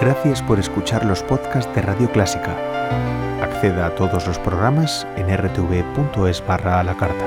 Gracias por escuchar los podcasts de Radio Clásica. Acceda a todos los programas en rtv.es/a la carta.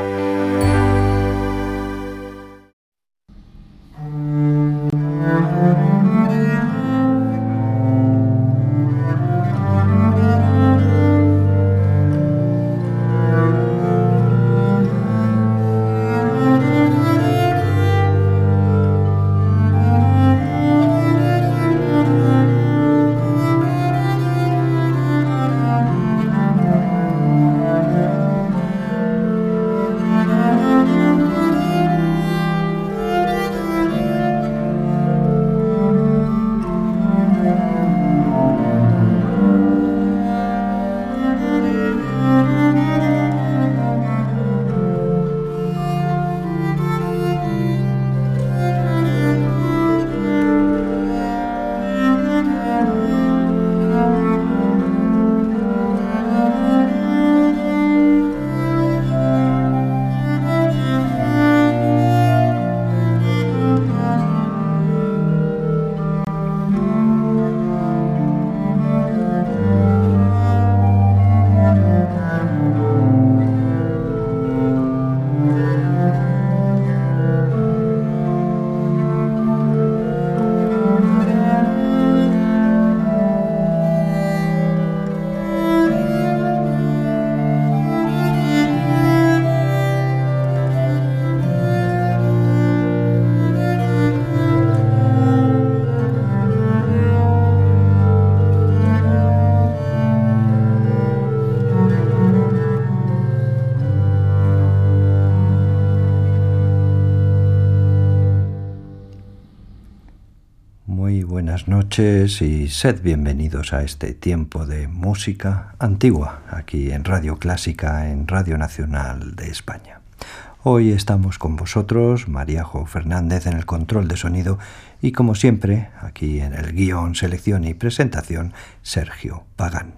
Buenas noches y sed bienvenidos a este tiempo de música antigua aquí en Radio Clásica, en Radio Nacional de España. Hoy estamos con vosotros, Maríajo Fernández en el control de sonido y como siempre, aquí en el guión, selección y presentación, Sergio Pagán.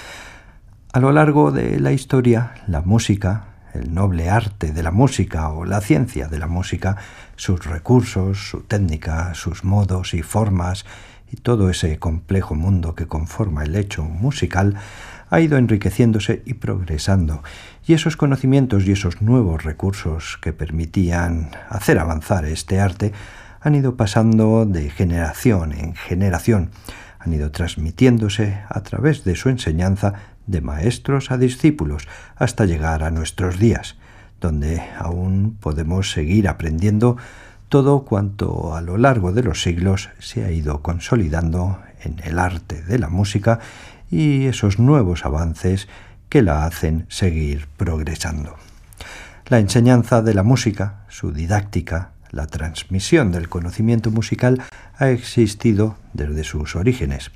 A lo largo de la historia, la música, el noble arte de la música o la ciencia de la música, sus recursos, su técnica, sus modos y formas y todo ese complejo mundo que conforma el hecho musical ha ido enriqueciéndose y progresando, y esos conocimientos y esos nuevos recursos que permitían hacer avanzar este arte han ido pasando de generación en generación, han ido transmitiéndose a través de su enseñanza de maestros a discípulos hasta llegar a nuestros días, donde aún podemos seguir aprendiendo todo cuanto a lo largo de los siglos se ha ido consolidando en el arte de la música y esos nuevos avances que la hacen seguir progresando. La enseñanza de la música, su didáctica, la transmisión del conocimiento musical ha existido desde sus orígenes.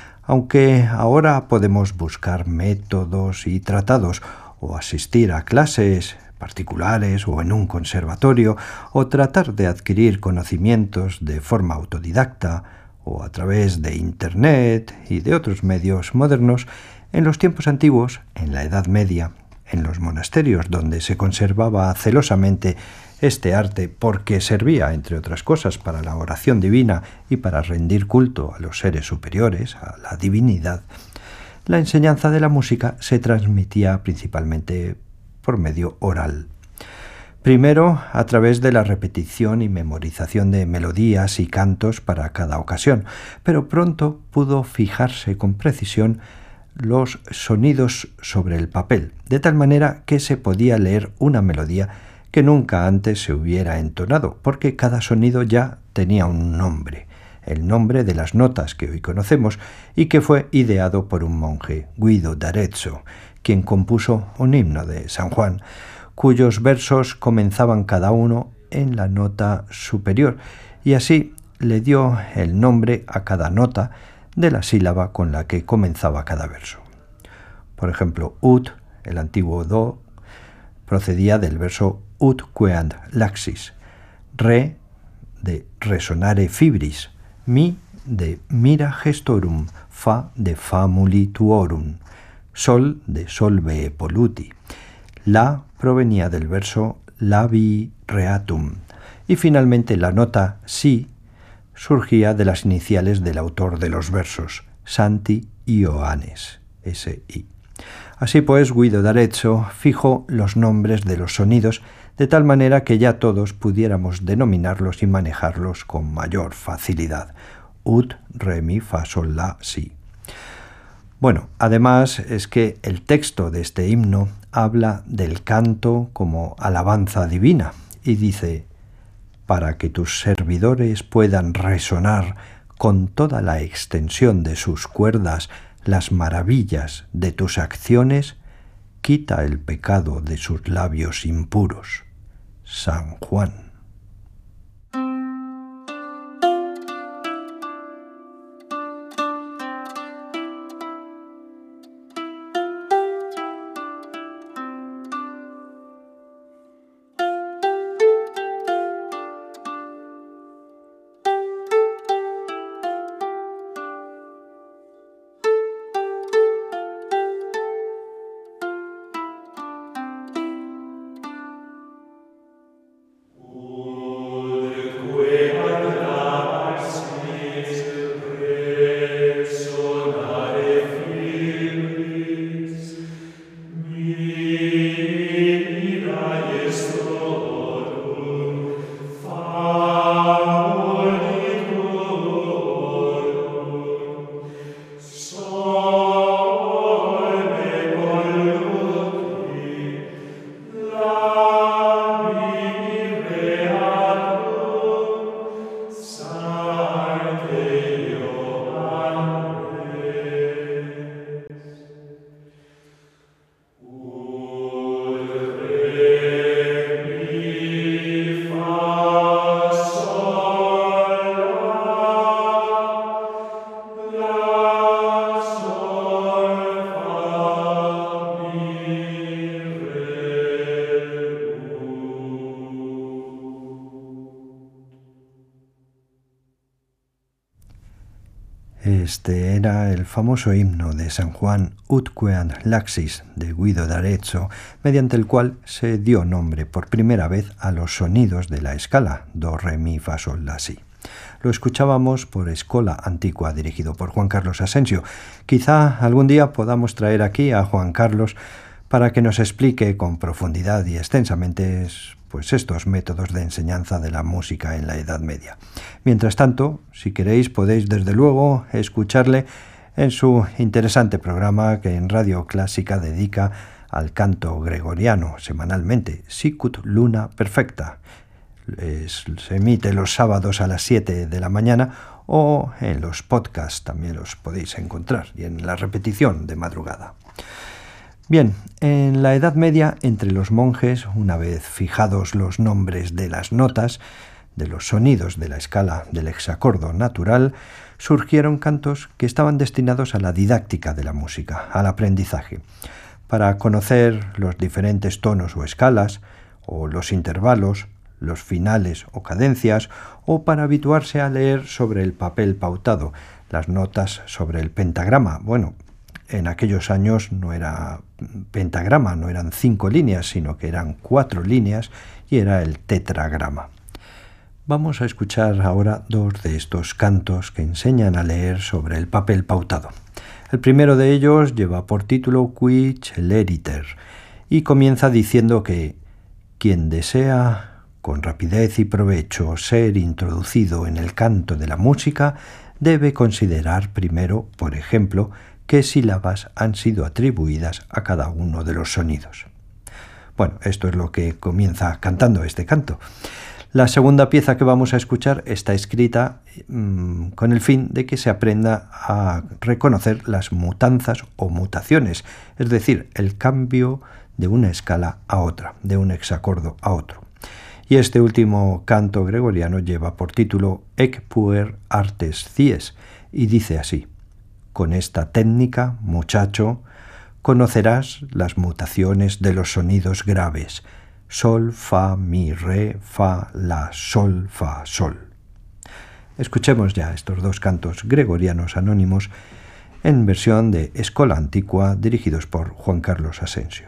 Aunque ahora podemos buscar métodos y tratados o asistir a clases particulares o en un conservatorio o tratar de adquirir conocimientos de forma autodidacta o a través de Internet y de otros medios modernos, en los tiempos antiguos, en la Edad Media, en los monasterios donde se conservaba celosamente este arte porque servía, entre otras cosas, para la oración divina y para rendir culto a los seres superiores, a la divinidad, la enseñanza de la música se transmitía principalmente por medio oral. Primero, a través de la repetición y memorización de melodías y cantos para cada ocasión, pero pronto pudo fijarse con precisión los sonidos sobre el papel, de tal manera que se podía leer una melodía que nunca antes se hubiera entonado, porque cada sonido ya tenía un nombre, el nombre de las notas que hoy conocemos y que fue ideado por un monje, Guido d'Arezzo, quien compuso un himno de San Juan, cuyos versos comenzaban cada uno en la nota superior, y así le dio el nombre a cada nota de la sílaba con la que comenzaba cada verso. Por ejemplo, ut, el antiguo do, procedía del verso ut queant laxis, re de resonare fibris, mi de mira gestorum, fa de famuli tuorum, sol de solve polluti, la provenía del verso labi reatum y finalmente la nota si surgía de las iniciales del autor de los versos, Santi Ioannes, S.I. Así pues, Guido d'Arezzo fijó los nombres de los sonidos de tal manera que ya todos pudiéramos denominarlos y manejarlos con mayor facilidad. Ut, re, mi, fa, sol, la, si. Bueno, además es que el texto de este himno habla del canto como alabanza divina y dice: para que tus servidores puedan resonar con toda la extensión de sus cuerdas las maravillas de tus acciones, quita el pecado de sus labios impuros. San Juan. Este era el famoso himno de San Juan, Utque ad Laxis, de Guido d'Arezzo, mediante el cual se dio nombre por primera vez a los sonidos de la escala do, re, mi, fa, sol, la, si. Lo escuchábamos por Escola Antigua, dirigido por Juan Carlos Asensio. Quizá algún día podamos traer aquí a Juan Carlos para que nos explique con profundidad y extensamente estos métodos de enseñanza de la música en la Edad Media. Mientras tanto, si queréis, podéis desde luego escucharle en su interesante programa que en Radio Clásica dedica al canto gregoriano semanalmente, Sicut Luna Perfecta. Se emite los sábados a las 7 de la mañana o en los podcasts también los podéis encontrar y en la repetición de madrugada. Bien, en la Edad Media, entre los monjes, una vez fijados los nombres de las notas, de los sonidos de la escala del hexacordo natural, surgieron cantos que estaban destinados a la didáctica de la música, al aprendizaje. Para conocer los diferentes tonos o escalas, o los intervalos, los finales o cadencias, o para habituarse a leer sobre el papel pautado, las notas sobre el pentagrama. Bueno, en aquellos años no era pentagrama, no eran 5 líneas, sino que eran 4 líneas y era el tetragrama. Vamos a escuchar ahora 2 de estos cantos que enseñan a leer sobre el papel pautado. El primero de ellos lleva por título Qui celeriter y comienza diciendo que quien desea con rapidez y provecho ser introducido en el canto de la música debe considerar primero, por ejemplo, qué sílabas han sido atribuidas a cada uno de los sonidos. Bueno, esto es lo que comienza cantando este canto. La segunda pieza que vamos a escuchar está escrita con el fin de que se aprenda a reconocer las mutanzas o mutaciones, es decir, el cambio de una escala a otra, de un hexacordo a otro. Y este último canto gregoriano lleva por título Ec puer artes cies y dice así: con esta técnica, muchacho, conocerás las mutaciones de los sonidos graves, sol, fa, mi, re, fa, la, sol, fa, sol. Escuchemos ya estos 2 cantos gregorianos anónimos en versión de Escola Antigua, dirigidos por Juan Carlos Asensio.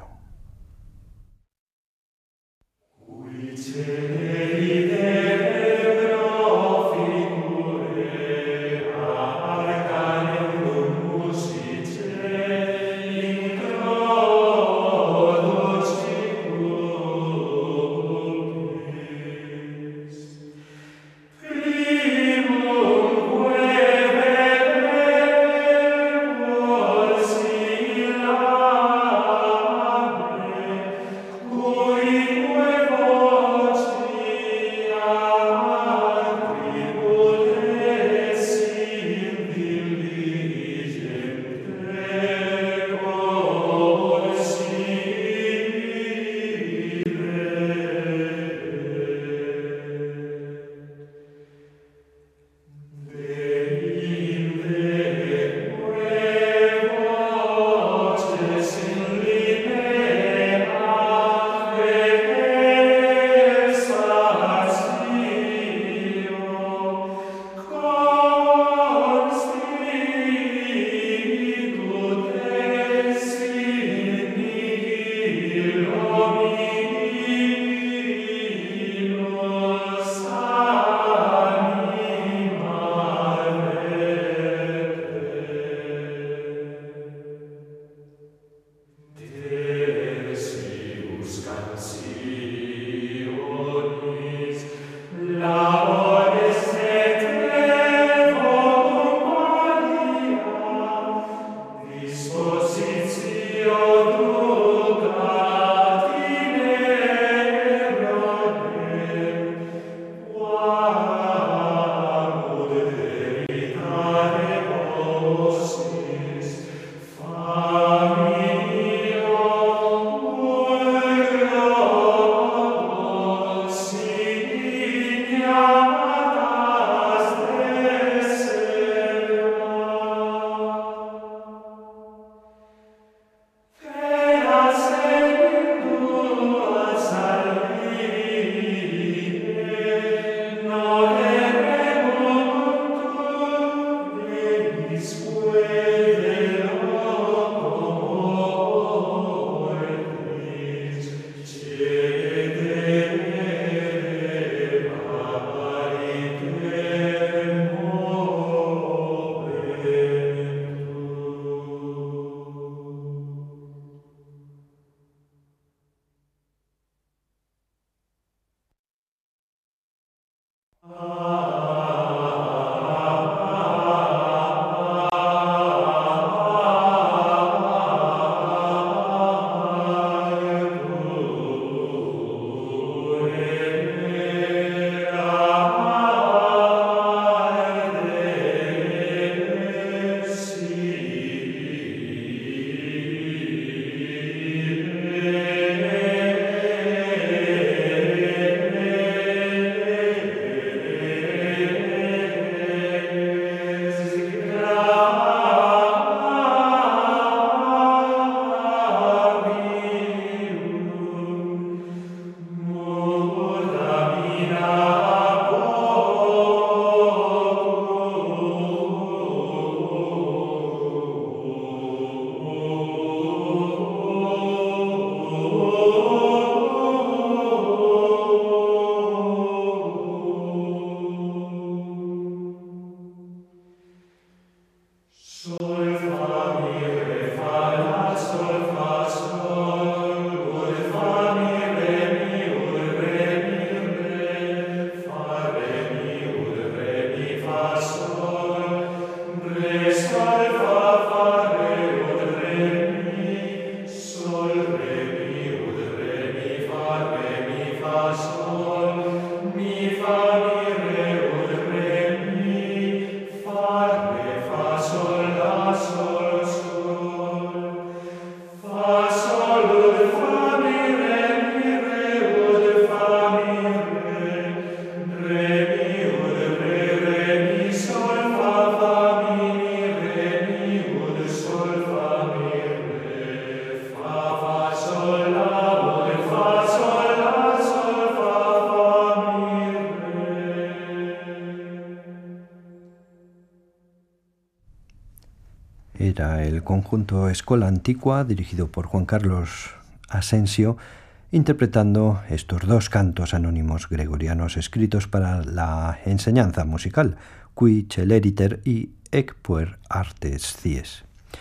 Era el conjunto Escola Antiqua, dirigido por Juan Carlos Asensio, interpretando estos dos cantos anónimos gregorianos escritos para la enseñanza musical, Qui celeriter y ec puer artes cies.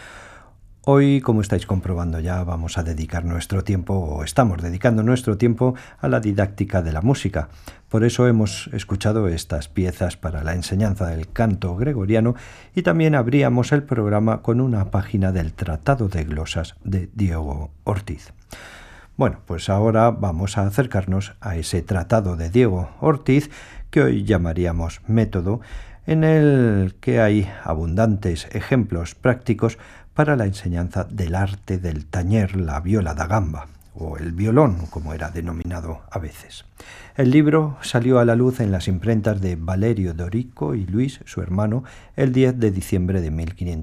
Hoy, como estáis comprobando ya, vamos a dedicar nuestro tiempo, o estamos dedicando nuestro tiempo, a la didáctica de la música. Por eso hemos escuchado estas piezas para la enseñanza del canto gregoriano y también abríamos el programa con una página del Tratado de Glosas de Diego Ortiz. Bueno, pues ahora vamos a acercarnos a ese Tratado de Diego Ortiz, que hoy llamaríamos Método, en el que hay abundantes ejemplos prácticos para la enseñanza del arte del tañer la viola da gamba, o el violón, como era denominado a veces. El libro salió a la luz en las imprentas de Valerio Dorico y Luis, su hermano, el 10 de diciembre de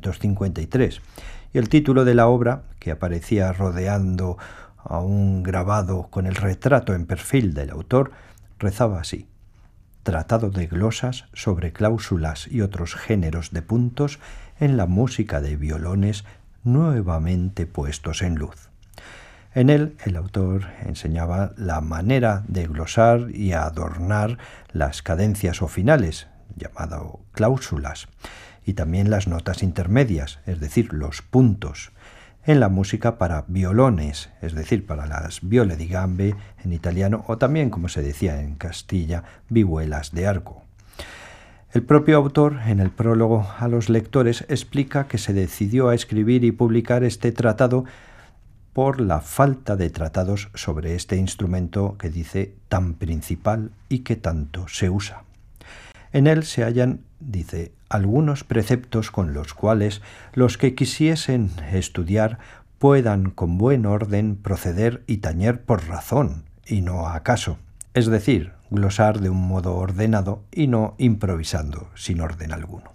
1553, y el título de la obra, que aparecía rodeando a un grabado con el retrato en perfil del autor, rezaba así: Tratado de glosas sobre cláusulas y otros géneros de puntos en la música de violones nuevamente puestos en luz. En él, el autor enseñaba la manera de glosar y adornar las cadencias o finales, llamado cláusulas, y también las notas intermedias, es decir, los puntos, en la música para violones, es decir, para las viole di gambe en italiano, o también, como se decía en Castilla, vihuelas de arco. El propio autor, en el prólogo a los lectores, explica que se decidió a escribir y publicar este tratado por la falta de tratados sobre este instrumento que dice tan principal y que tanto se usa. En él se hallan, dice, algunos preceptos con los cuales los que quisiesen estudiar puedan con buen orden proceder y tañer por razón y no acaso, es decir, glosar de un modo ordenado y no improvisando sin orden alguno.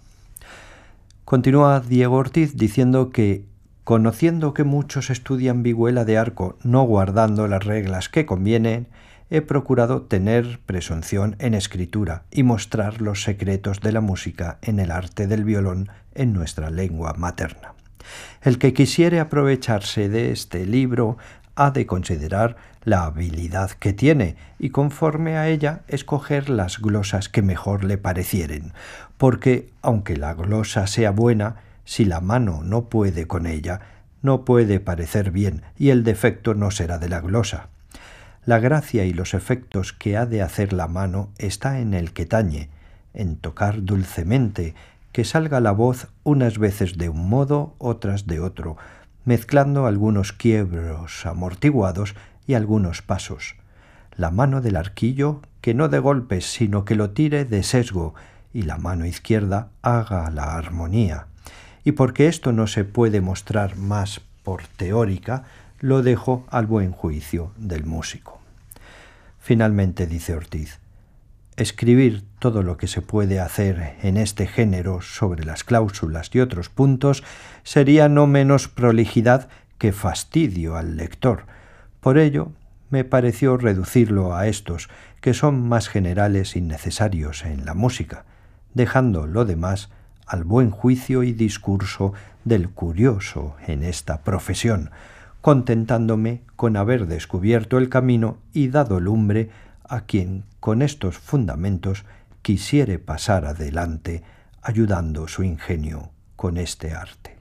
Continúa Diego Ortiz diciendo que, conociendo que muchos estudian vihuela de arco no guardando las reglas que convienen, he procurado tener presunción en escritura y mostrar los secretos de la música en el arte del violón en nuestra lengua materna. El que quisiere aprovecharse de este libro ha de considerar la habilidad que tiene y conforme a ella escoger las glosas que mejor le parecieren, porque aunque la glosa sea buena, si la mano no puede con ella, no puede parecer bien y el defecto no será de la glosa. La gracia y los efectos que ha de hacer la mano está en el que tañe, en tocar dulcemente, que salga la voz unas veces de un modo, otras de otro, mezclando algunos quiebros amortiguados y algunos pasos. La mano del arquillo que no de golpes, sino que lo tire de sesgo, y la mano izquierda haga la armonía. Y porque esto no se puede mostrar más por teórica, lo dejo al buen juicio del músico. Finalmente dice Ortiz: escribir todo lo que se puede hacer en este género sobre las cláusulas y otros puntos sería no menos prolijidad que fastidio al lector. Por ello, me pareció reducirlo a estos, que son más generales y necesarios en la música, dejando lo demás al buen juicio y discurso del curioso en esta profesión, contentándome con haber descubierto el camino y dado lumbre a quien con estos fundamentos quisiere pasar adelante, ayudando su ingenio con este arte.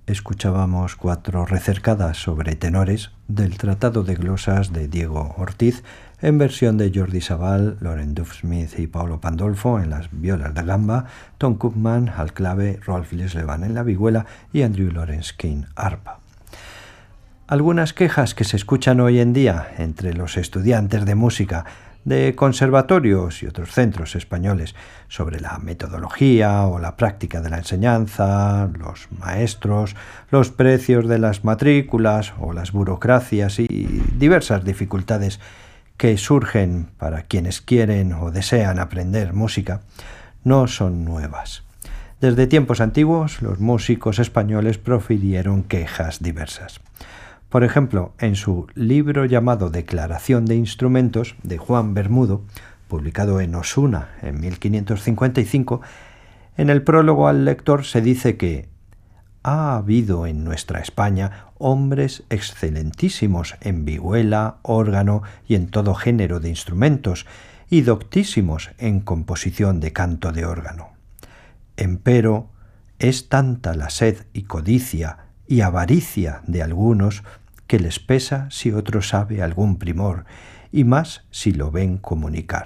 escuchábamos 4 recercadas sobre tenores del Tratado de Glosas de Diego Ortiz, en versión de Jordi Sabal, Loren Duff-Smith y Paolo Pandolfo en las violas da gamba, Tom Koopman al clave, Rolf Leslevan en la vihuela y Andrew Lawrence King arpa. Algunas quejas que se escuchan hoy en día entre los estudiantes de música de conservatorios y otros centros españoles sobre la metodología o la práctica de la enseñanza, los maestros, los precios de las matrículas o las burocracias y diversas dificultades que surgen para quienes quieren o desean aprender música, no son nuevas. Desde tiempos antiguos, los músicos españoles profirieron quejas diversas. Por ejemplo, en su libro llamado Declaración de Instrumentos, de Juan Bermudo, publicado en Osuna en 1555, en el prólogo al lector se dice que ha habido en nuestra España hombres excelentísimos en vihuela, órgano y en todo género de instrumentos, y doctísimos en composición de canto de órgano. Empero, es tanta la sed y codicia y avaricia de algunos que les pesa si otro sabe algún primor, y más si lo ven comunicar.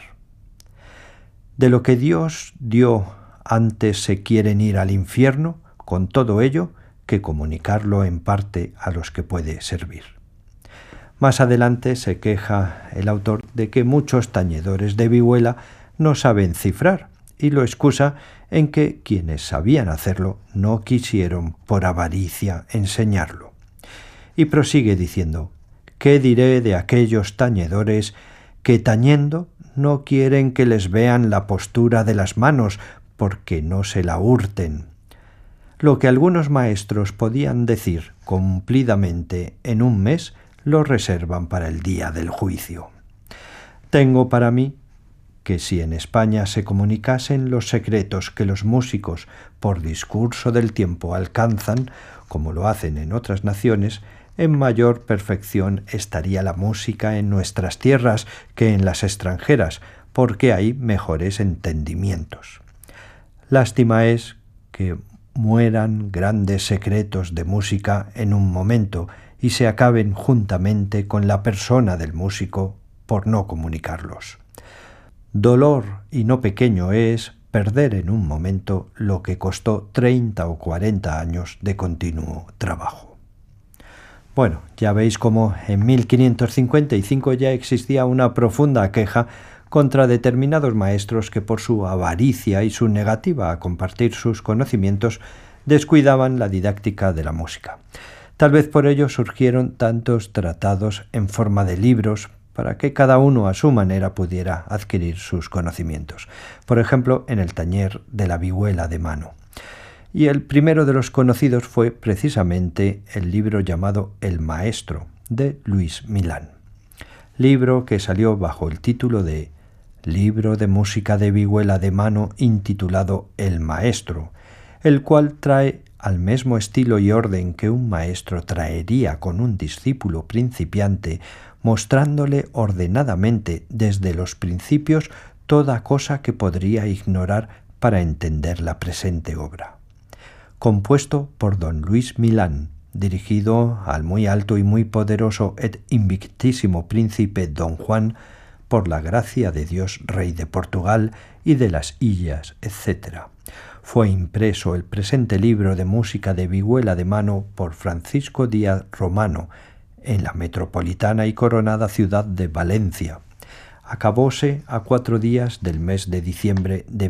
De lo que Dios dio antes se quieren ir al infierno, con todo ello, que comunicarlo en parte a los que puede servir. Más adelante se queja el autor de que muchos tañedores de vihuela no saben cifrar, y lo excusa en que quienes sabían hacerlo no quisieron por avaricia enseñarlo. Y prosigue diciendo: ¿qué diré de aquellos tañedores que tañendo no quieren que les vean la postura de las manos porque no se la hurten? Lo que algunos maestros podían decir cumplidamente en un mes, lo reservan para el día del juicio. Tengo para mí que si en España se comunicasen los secretos que los músicos por discurso del tiempo alcanzan, como lo hacen en otras naciones, en mayor perfección estaría la música en nuestras tierras que en las extranjeras, porque hay mejores entendimientos. Lástima es que mueran grandes secretos de música en un momento y se acaben juntamente con la persona del músico por no comunicarlos. Dolor y no pequeño es perder en un momento lo que costó 30 o 40 años de continuo trabajo. Bueno, ya veis cómo en 1555 ya existía una profunda queja contra determinados maestros que por su avaricia y su negativa a compartir sus conocimientos descuidaban la didáctica de la música. Tal vez por ello surgieron tantos tratados en forma de libros para que cada uno a su manera pudiera adquirir sus conocimientos. Por ejemplo, en el taller de la vihuela de mano. Y el primero de los conocidos fue precisamente el libro llamado El Maestro, de Luis Milán. Libro que salió bajo el título de Libro de música de vihuela de mano intitulado El Maestro, el cual trae al mismo estilo y orden que un maestro traería con un discípulo principiante, mostrándole ordenadamente desde los principios toda cosa que podría ignorar para entender la presente obra. Compuesto por don Luis Milán, dirigido al muy alto y muy poderoso et invictísimo príncipe don Juan, por la gracia de Dios Rey de Portugal y de las Illas, etc. Fue impreso el presente libro de música de vihuela de mano por Francisco Díaz Romano, en la metropolitana y coronada ciudad de Valencia. Acabóse a 4 días del mes de diciembre de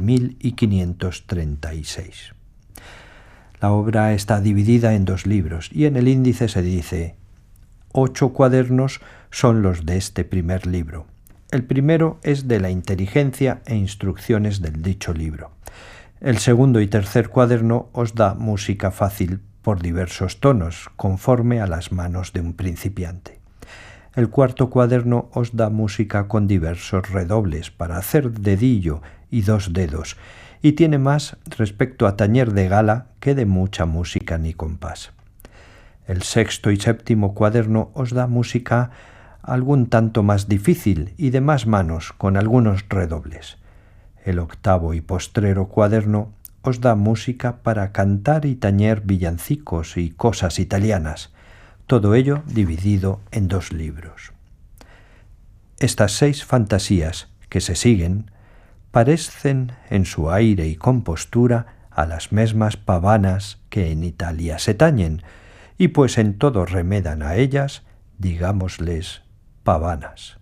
1536. La obra está dividida en 2 libros y en el índice se dice: 8 cuadernos son los de este primer libro. El primero es de la inteligencia e instrucciones del dicho libro. El segundo y tercer cuaderno os da música fácil por diversos tonos, conforme a las manos de un principiante. El cuarto cuaderno os da música con diversos redobles para hacer dedillo y 2 dedos, y tiene más respecto a tañer de gala que de mucha música ni compás. El sexto y séptimo cuaderno os da música algún tanto más difícil y de más manos con algunos redobles. El octavo y postrero cuaderno os da música para cantar y tañer villancicos y cosas italianas, todo ello dividido en 2 libros. Estas 6 fantasías que se siguen parecen en su aire y compostura a las mesmas pavanas que en Italia se tañen, y pues en todo remedan a ellas, digámosles pavanas.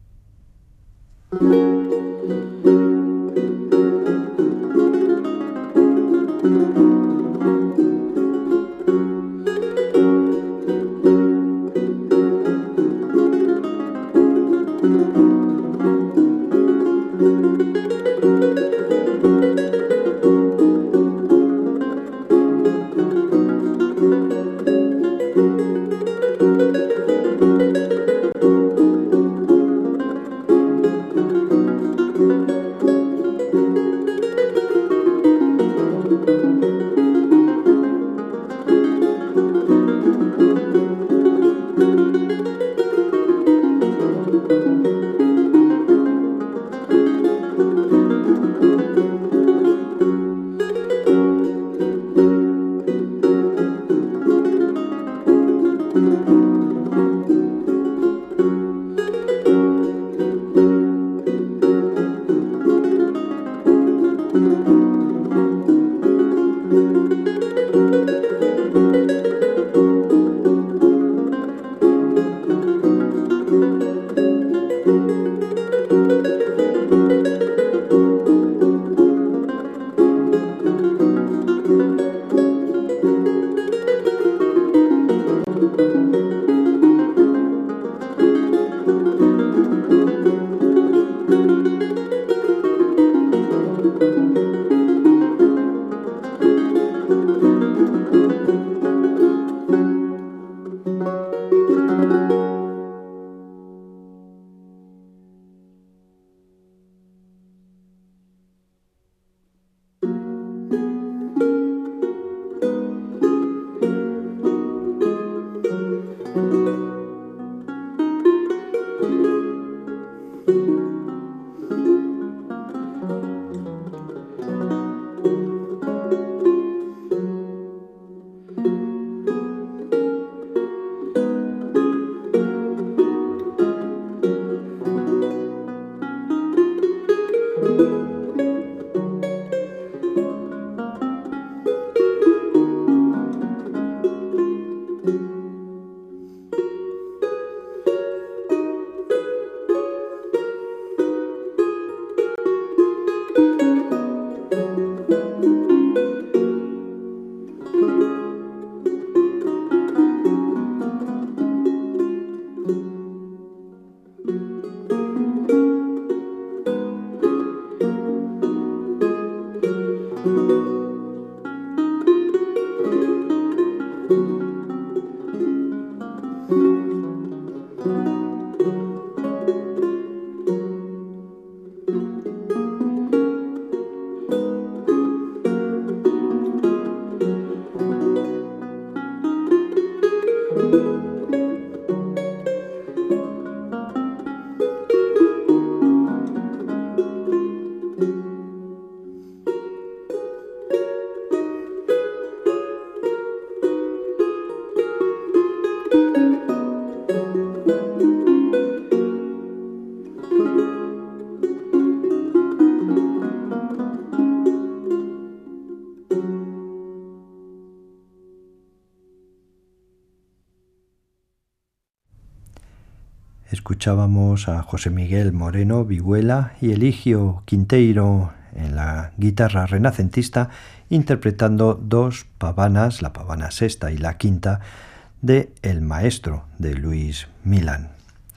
Escuchábamos a José Miguel Moreno Vihuela y Eligio Quinteiro en la guitarra renacentista interpretando 2 pavanas, la pavana sexta y la quinta, de El Maestro de Luis Milán.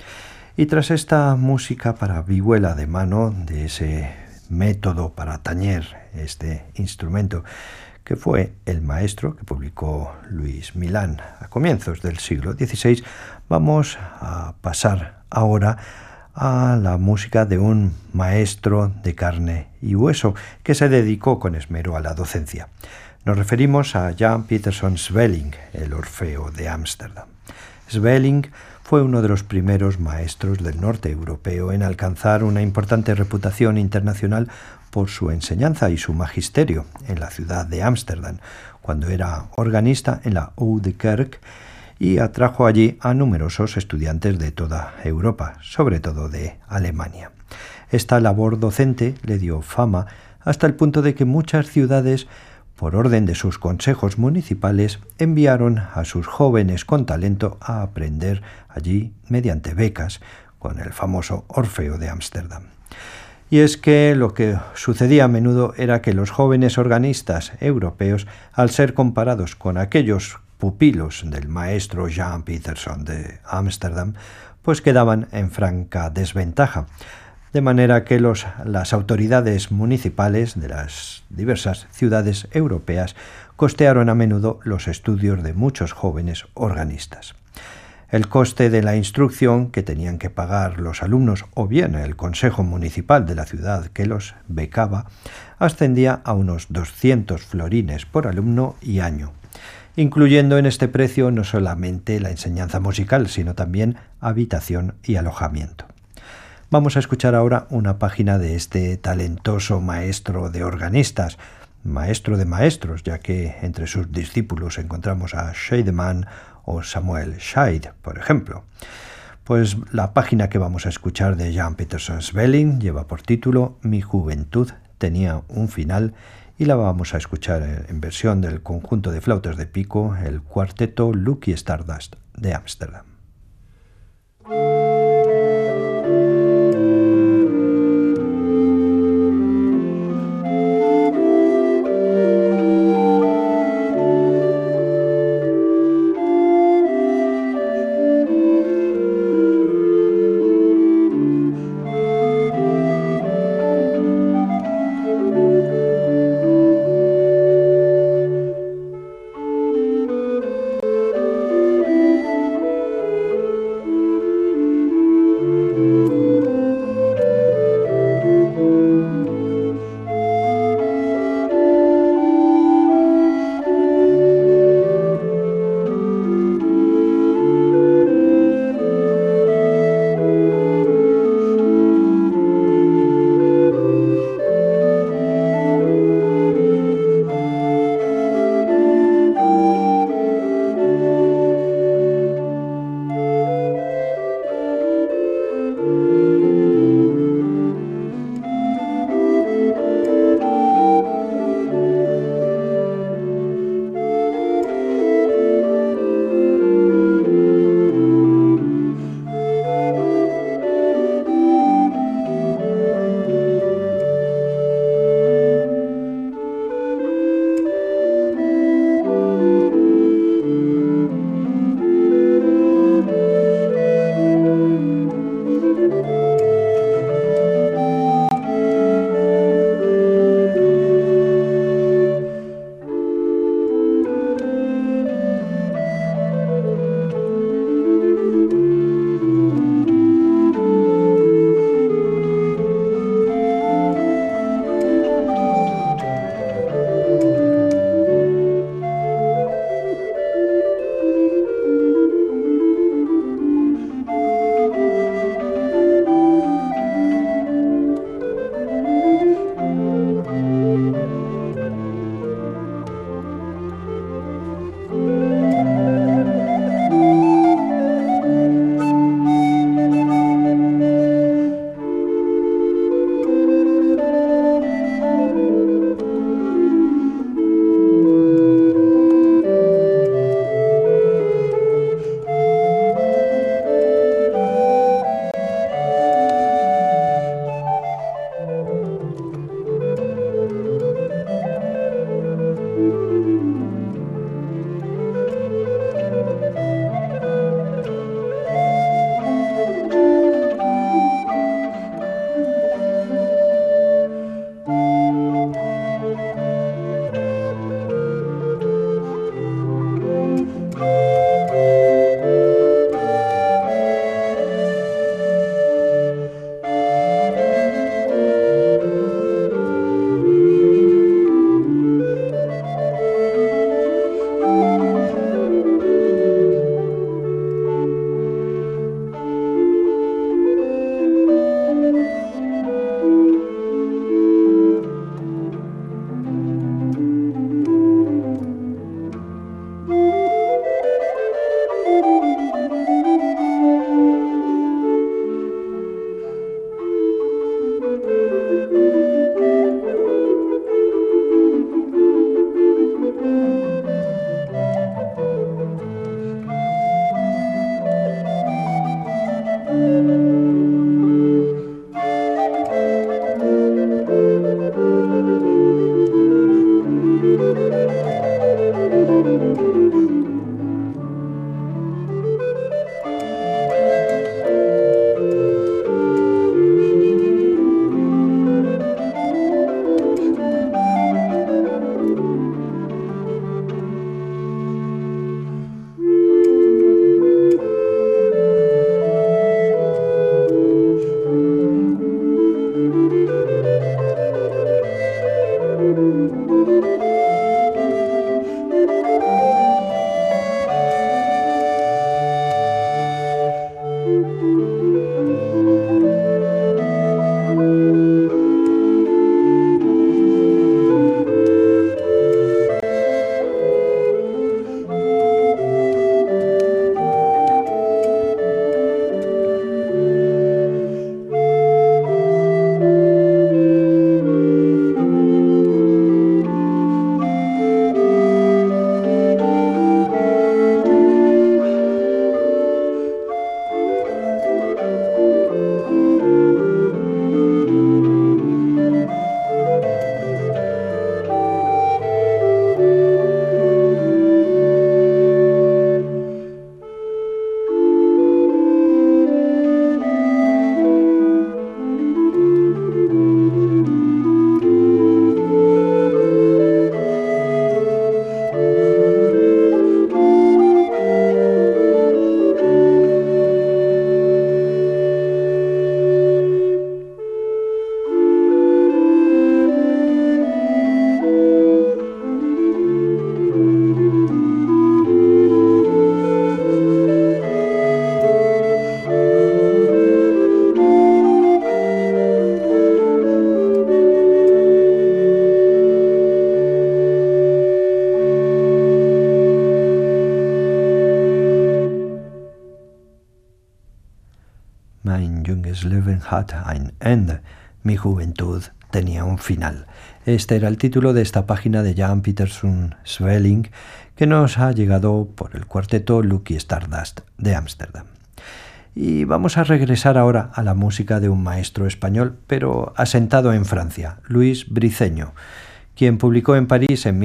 Y tras esta música para vihuela de mano, de ese método para tañer este instrumento, que fue El Maestro, que publicó Luis Milán a comienzos del siglo XVI, vamos a pasar ahora a la música de un maestro de carne y hueso que se dedicó con esmero a la docencia. Nos referimos a Jan Pieterszoon Svelling, el Orfeo de Ámsterdam. Svelling fue uno de los primeros maestros del norte europeo en alcanzar una importante reputación internacional por su enseñanza y su magisterio en la ciudad de Ámsterdam, cuando era organista en la Oude Kerk, y atrajo allí a numerosos estudiantes de toda Europa, sobre todo de Alemania. Esta labor docente le dio fama hasta el punto de que muchas ciudades, por orden de sus consejos municipales, enviaron a sus jóvenes con talento a aprender allí mediante becas, con el famoso Orfeo de Ámsterdam. Y es que lo que sucedía a menudo era que los jóvenes organistas europeos, al ser comparados con aquellos pupilos del maestro Jan Pieterszoon de Ámsterdam, pues quedaban en franca desventaja. De manera que las autoridades municipales de las diversas ciudades europeas costearon a menudo los estudios de muchos jóvenes organistas. El coste de la instrucción que tenían que pagar los alumnos o bien el consejo municipal de la ciudad que los becaba ascendía a unos 200 florines por alumno y año, incluyendo en este precio no solamente la enseñanza musical, sino también habitación y alojamiento. Vamos a escuchar ahora una página de este talentoso maestro de organistas, maestro de maestros, ya que entre sus discípulos encontramos a Scheidemann o Samuel Scheid, por ejemplo. Pues la página que vamos a escuchar de Jan Pieterszoon Svelling lleva por título Mi juventud tenía un final, y la vamos a escuchar en versión del conjunto de flautas de pico, el cuarteto Lucky Stardust de Ámsterdam. Meines Leben hat ein Ende. Mi juventud tenía un final. Este era el título de esta página de Jan Pieterszoon Svelling, que nos ha llegado por el cuarteto Lucky Stardust de Ámsterdam. Y vamos a regresar ahora a la música de un maestro español, pero asentado en Francia, Luis Briceño, quien publicó en París en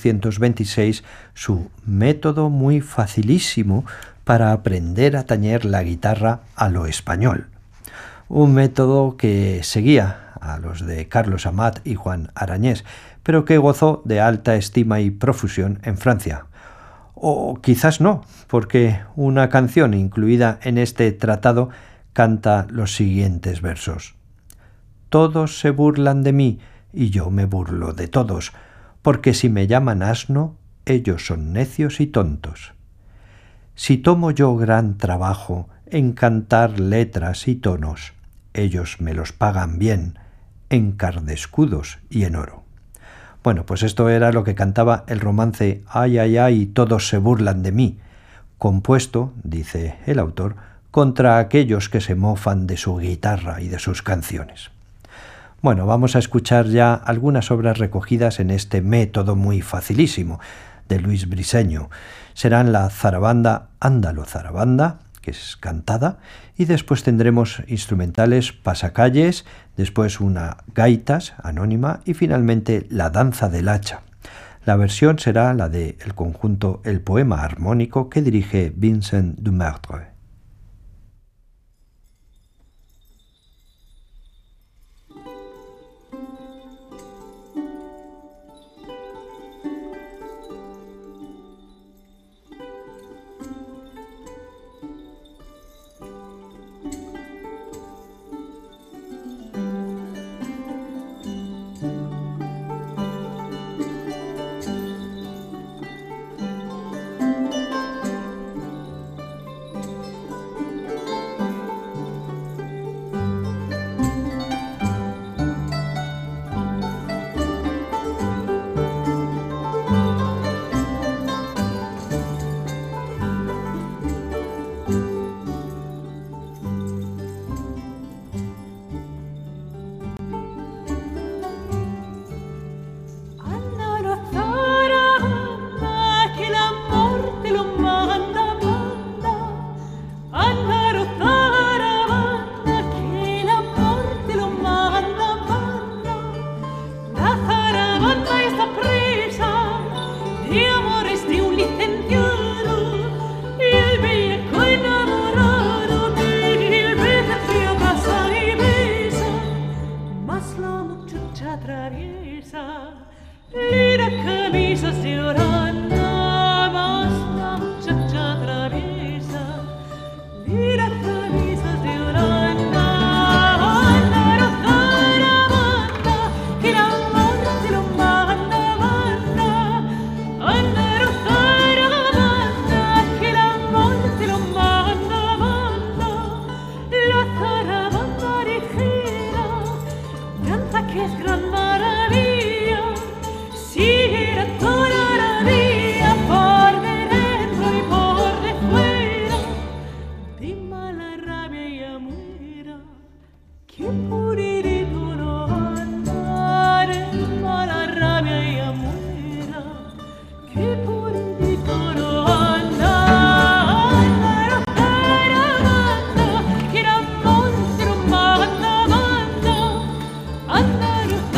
1626 su método muy facilísimo para aprender a tañer la guitarra a lo español. Un método que seguía a los de Carlos Amat y Juan Arañés, pero que gozó de alta estima y profusión en Francia. O quizás no, porque una canción incluida en este tratado canta los siguientes versos. Todos se burlan de mí y yo me burlo de todos, porque si me llaman asno, ellos son necios y tontos. Si tomo yo gran trabajo en cantar letras y tonos, ellos me los pagan bien, en cardescudos y en oro. Bueno, pues esto era lo que cantaba el romance Ay, ay, ay, todos se burlan de mí, compuesto, dice el autor, contra aquellos que se mofan de su guitarra y de sus canciones. Bueno, vamos a escuchar ya algunas obras recogidas en este método muy facilísimo de Luis Briceño. Serán la zarabanda Ándalo Zarabanda, que es cantada, y después tendremos instrumentales pasacalles, después una gaitas anónima y finalmente la danza del hacha. La versión será la del conjunto El Poema Armónico que dirige Vincent Dumartre. Andare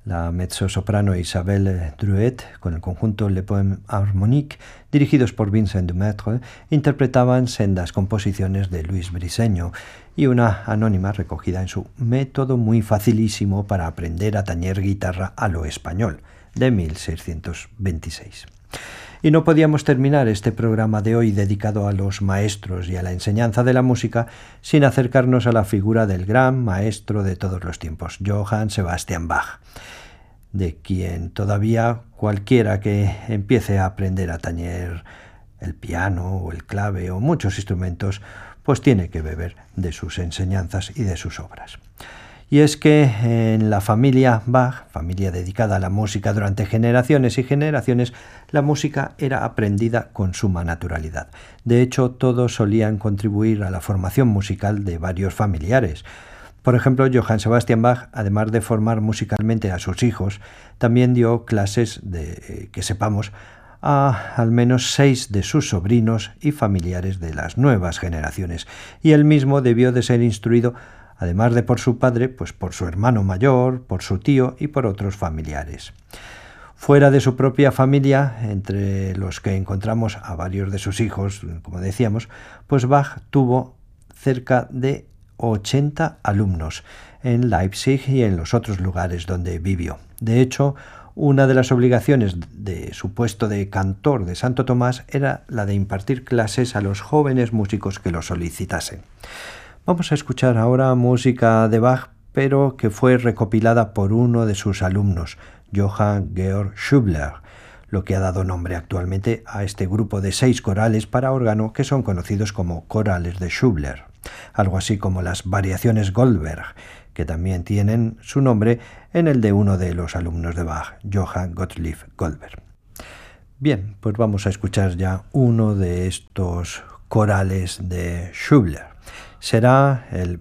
la mezzosoprano Isabelle Drouet con el conjunto Le Poème Harmonique, dirigidos por Vincent Dumaître, interpretaban sendas composiciones de Luis Briceño y una anónima recogida en su Método muy facilísimo para aprender a tañer guitarra a lo español, de 1626. Y no podíamos terminar este programa de hoy dedicado a los maestros y a la enseñanza de la música sin acercarnos a la figura del gran maestro de todos los tiempos, Johann Sebastian Bach, de quien todavía cualquiera que empiece a aprender a tañer el piano o el clave o muchos instrumentos, pues tiene que beber de sus enseñanzas y de sus obras. Y es que en la familia Bach, familia dedicada a la música durante generaciones y generaciones, la música era aprendida con suma naturalidad. De hecho, todos solían contribuir a la formación musical de varios familiares. Por ejemplo, Johann Sebastian Bach, además de formar musicalmente a sus hijos, también dio clases que sepamos, a al menos 6 de sus sobrinos y familiares de las nuevas generaciones, y él mismo debió de ser instruido, además de por su padre, pues por su hermano mayor, por su tío y por otros familiares. Fuera de su propia familia, entre los que encontramos a varios de sus hijos, como decíamos, pues Bach tuvo cerca de 80 alumnos en Leipzig y en los otros lugares donde vivió. De hecho, una de las obligaciones de su puesto de cantor de Santo Tomás era la de impartir clases a los jóvenes músicos que lo solicitasen. Vamos a escuchar ahora música de Bach, pero que fue recopilada por uno de sus alumnos, Johann Georg Schubler, lo que ha dado nombre actualmente a este grupo de 6 corales para órgano que son conocidos como corales de Schubler, algo así como las variaciones Goldberg, que también tienen su nombre en el de uno de los alumnos de Bach, Johann Gottlieb Goldberg. Bien, pues vamos a escuchar ya uno de estos corales de Schubler. Será el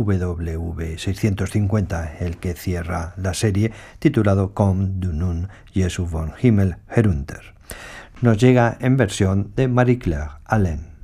BWV 650 el que cierra la serie, titulado Kommt du nun, Jesu vom Himmel herunter. Nos llega en versión de Marie-Claire Alain.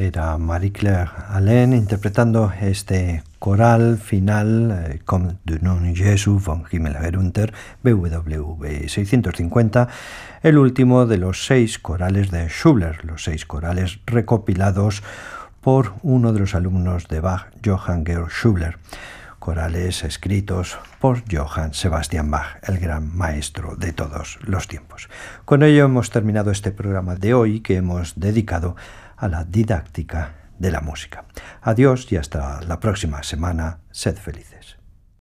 Era Marie-Claire Alain interpretando este coral final Comme du nom Jésus von Himmel herunter, BWV 650, el último de los 6 corales de Schubert, los 6 corales recopilados por uno de los alumnos de Bach, Johann Georg Schubert, corales escritos por Johann Sebastian Bach, el gran maestro de todos los tiempos. Con ello hemos terminado este programa de hoy que hemos dedicado a la didáctica de la música. Adiós y hasta la próxima semana. Sed felices.